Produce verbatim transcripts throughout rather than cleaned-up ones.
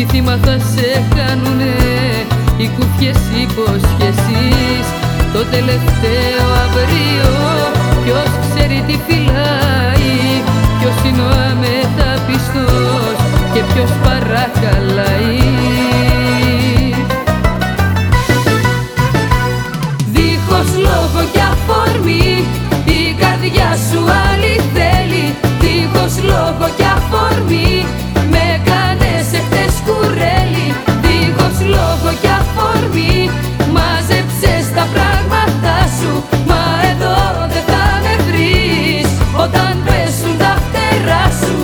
θύμα θα σε κάνουνε οι κουφιές υποσχέσεις. Το τελευταίο αύριο ποιος ξέρει τι φυλάει, ποιος είναι ο αμεταπιστός και ποιος παρακαλάει. Δίχως λόγο και αφορμή η καρδιά σου άλλη θέλει. Δίχως λόγο και αφορμή με κάνες εχθές κουρέλι. Δίχως λόγο και αφορμή μάζεψες τα πράγματα σου, μα εδώ δεν θα με βρεις όταν πέσουν τα φτερά σου.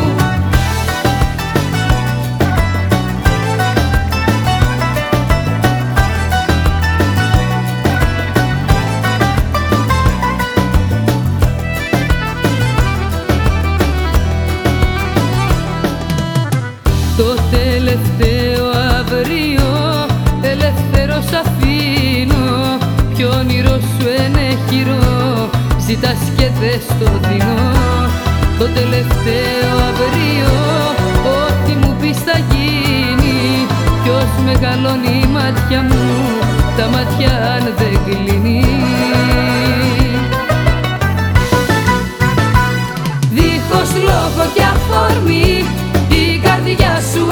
Το τελευταίο αύριο ελεύθερος αφήνω, ποιο όνειρο σου ενέχειρο ζητάς και δες το δεινό. Το τελευταίο αύριο ό,τι μου πεις θα γίνει, ποιος μεγαλώνει η μάτια μου, τα μάτια αν δεν κλείνει. Δίχως λόγο και αφορμή η καρδιά σου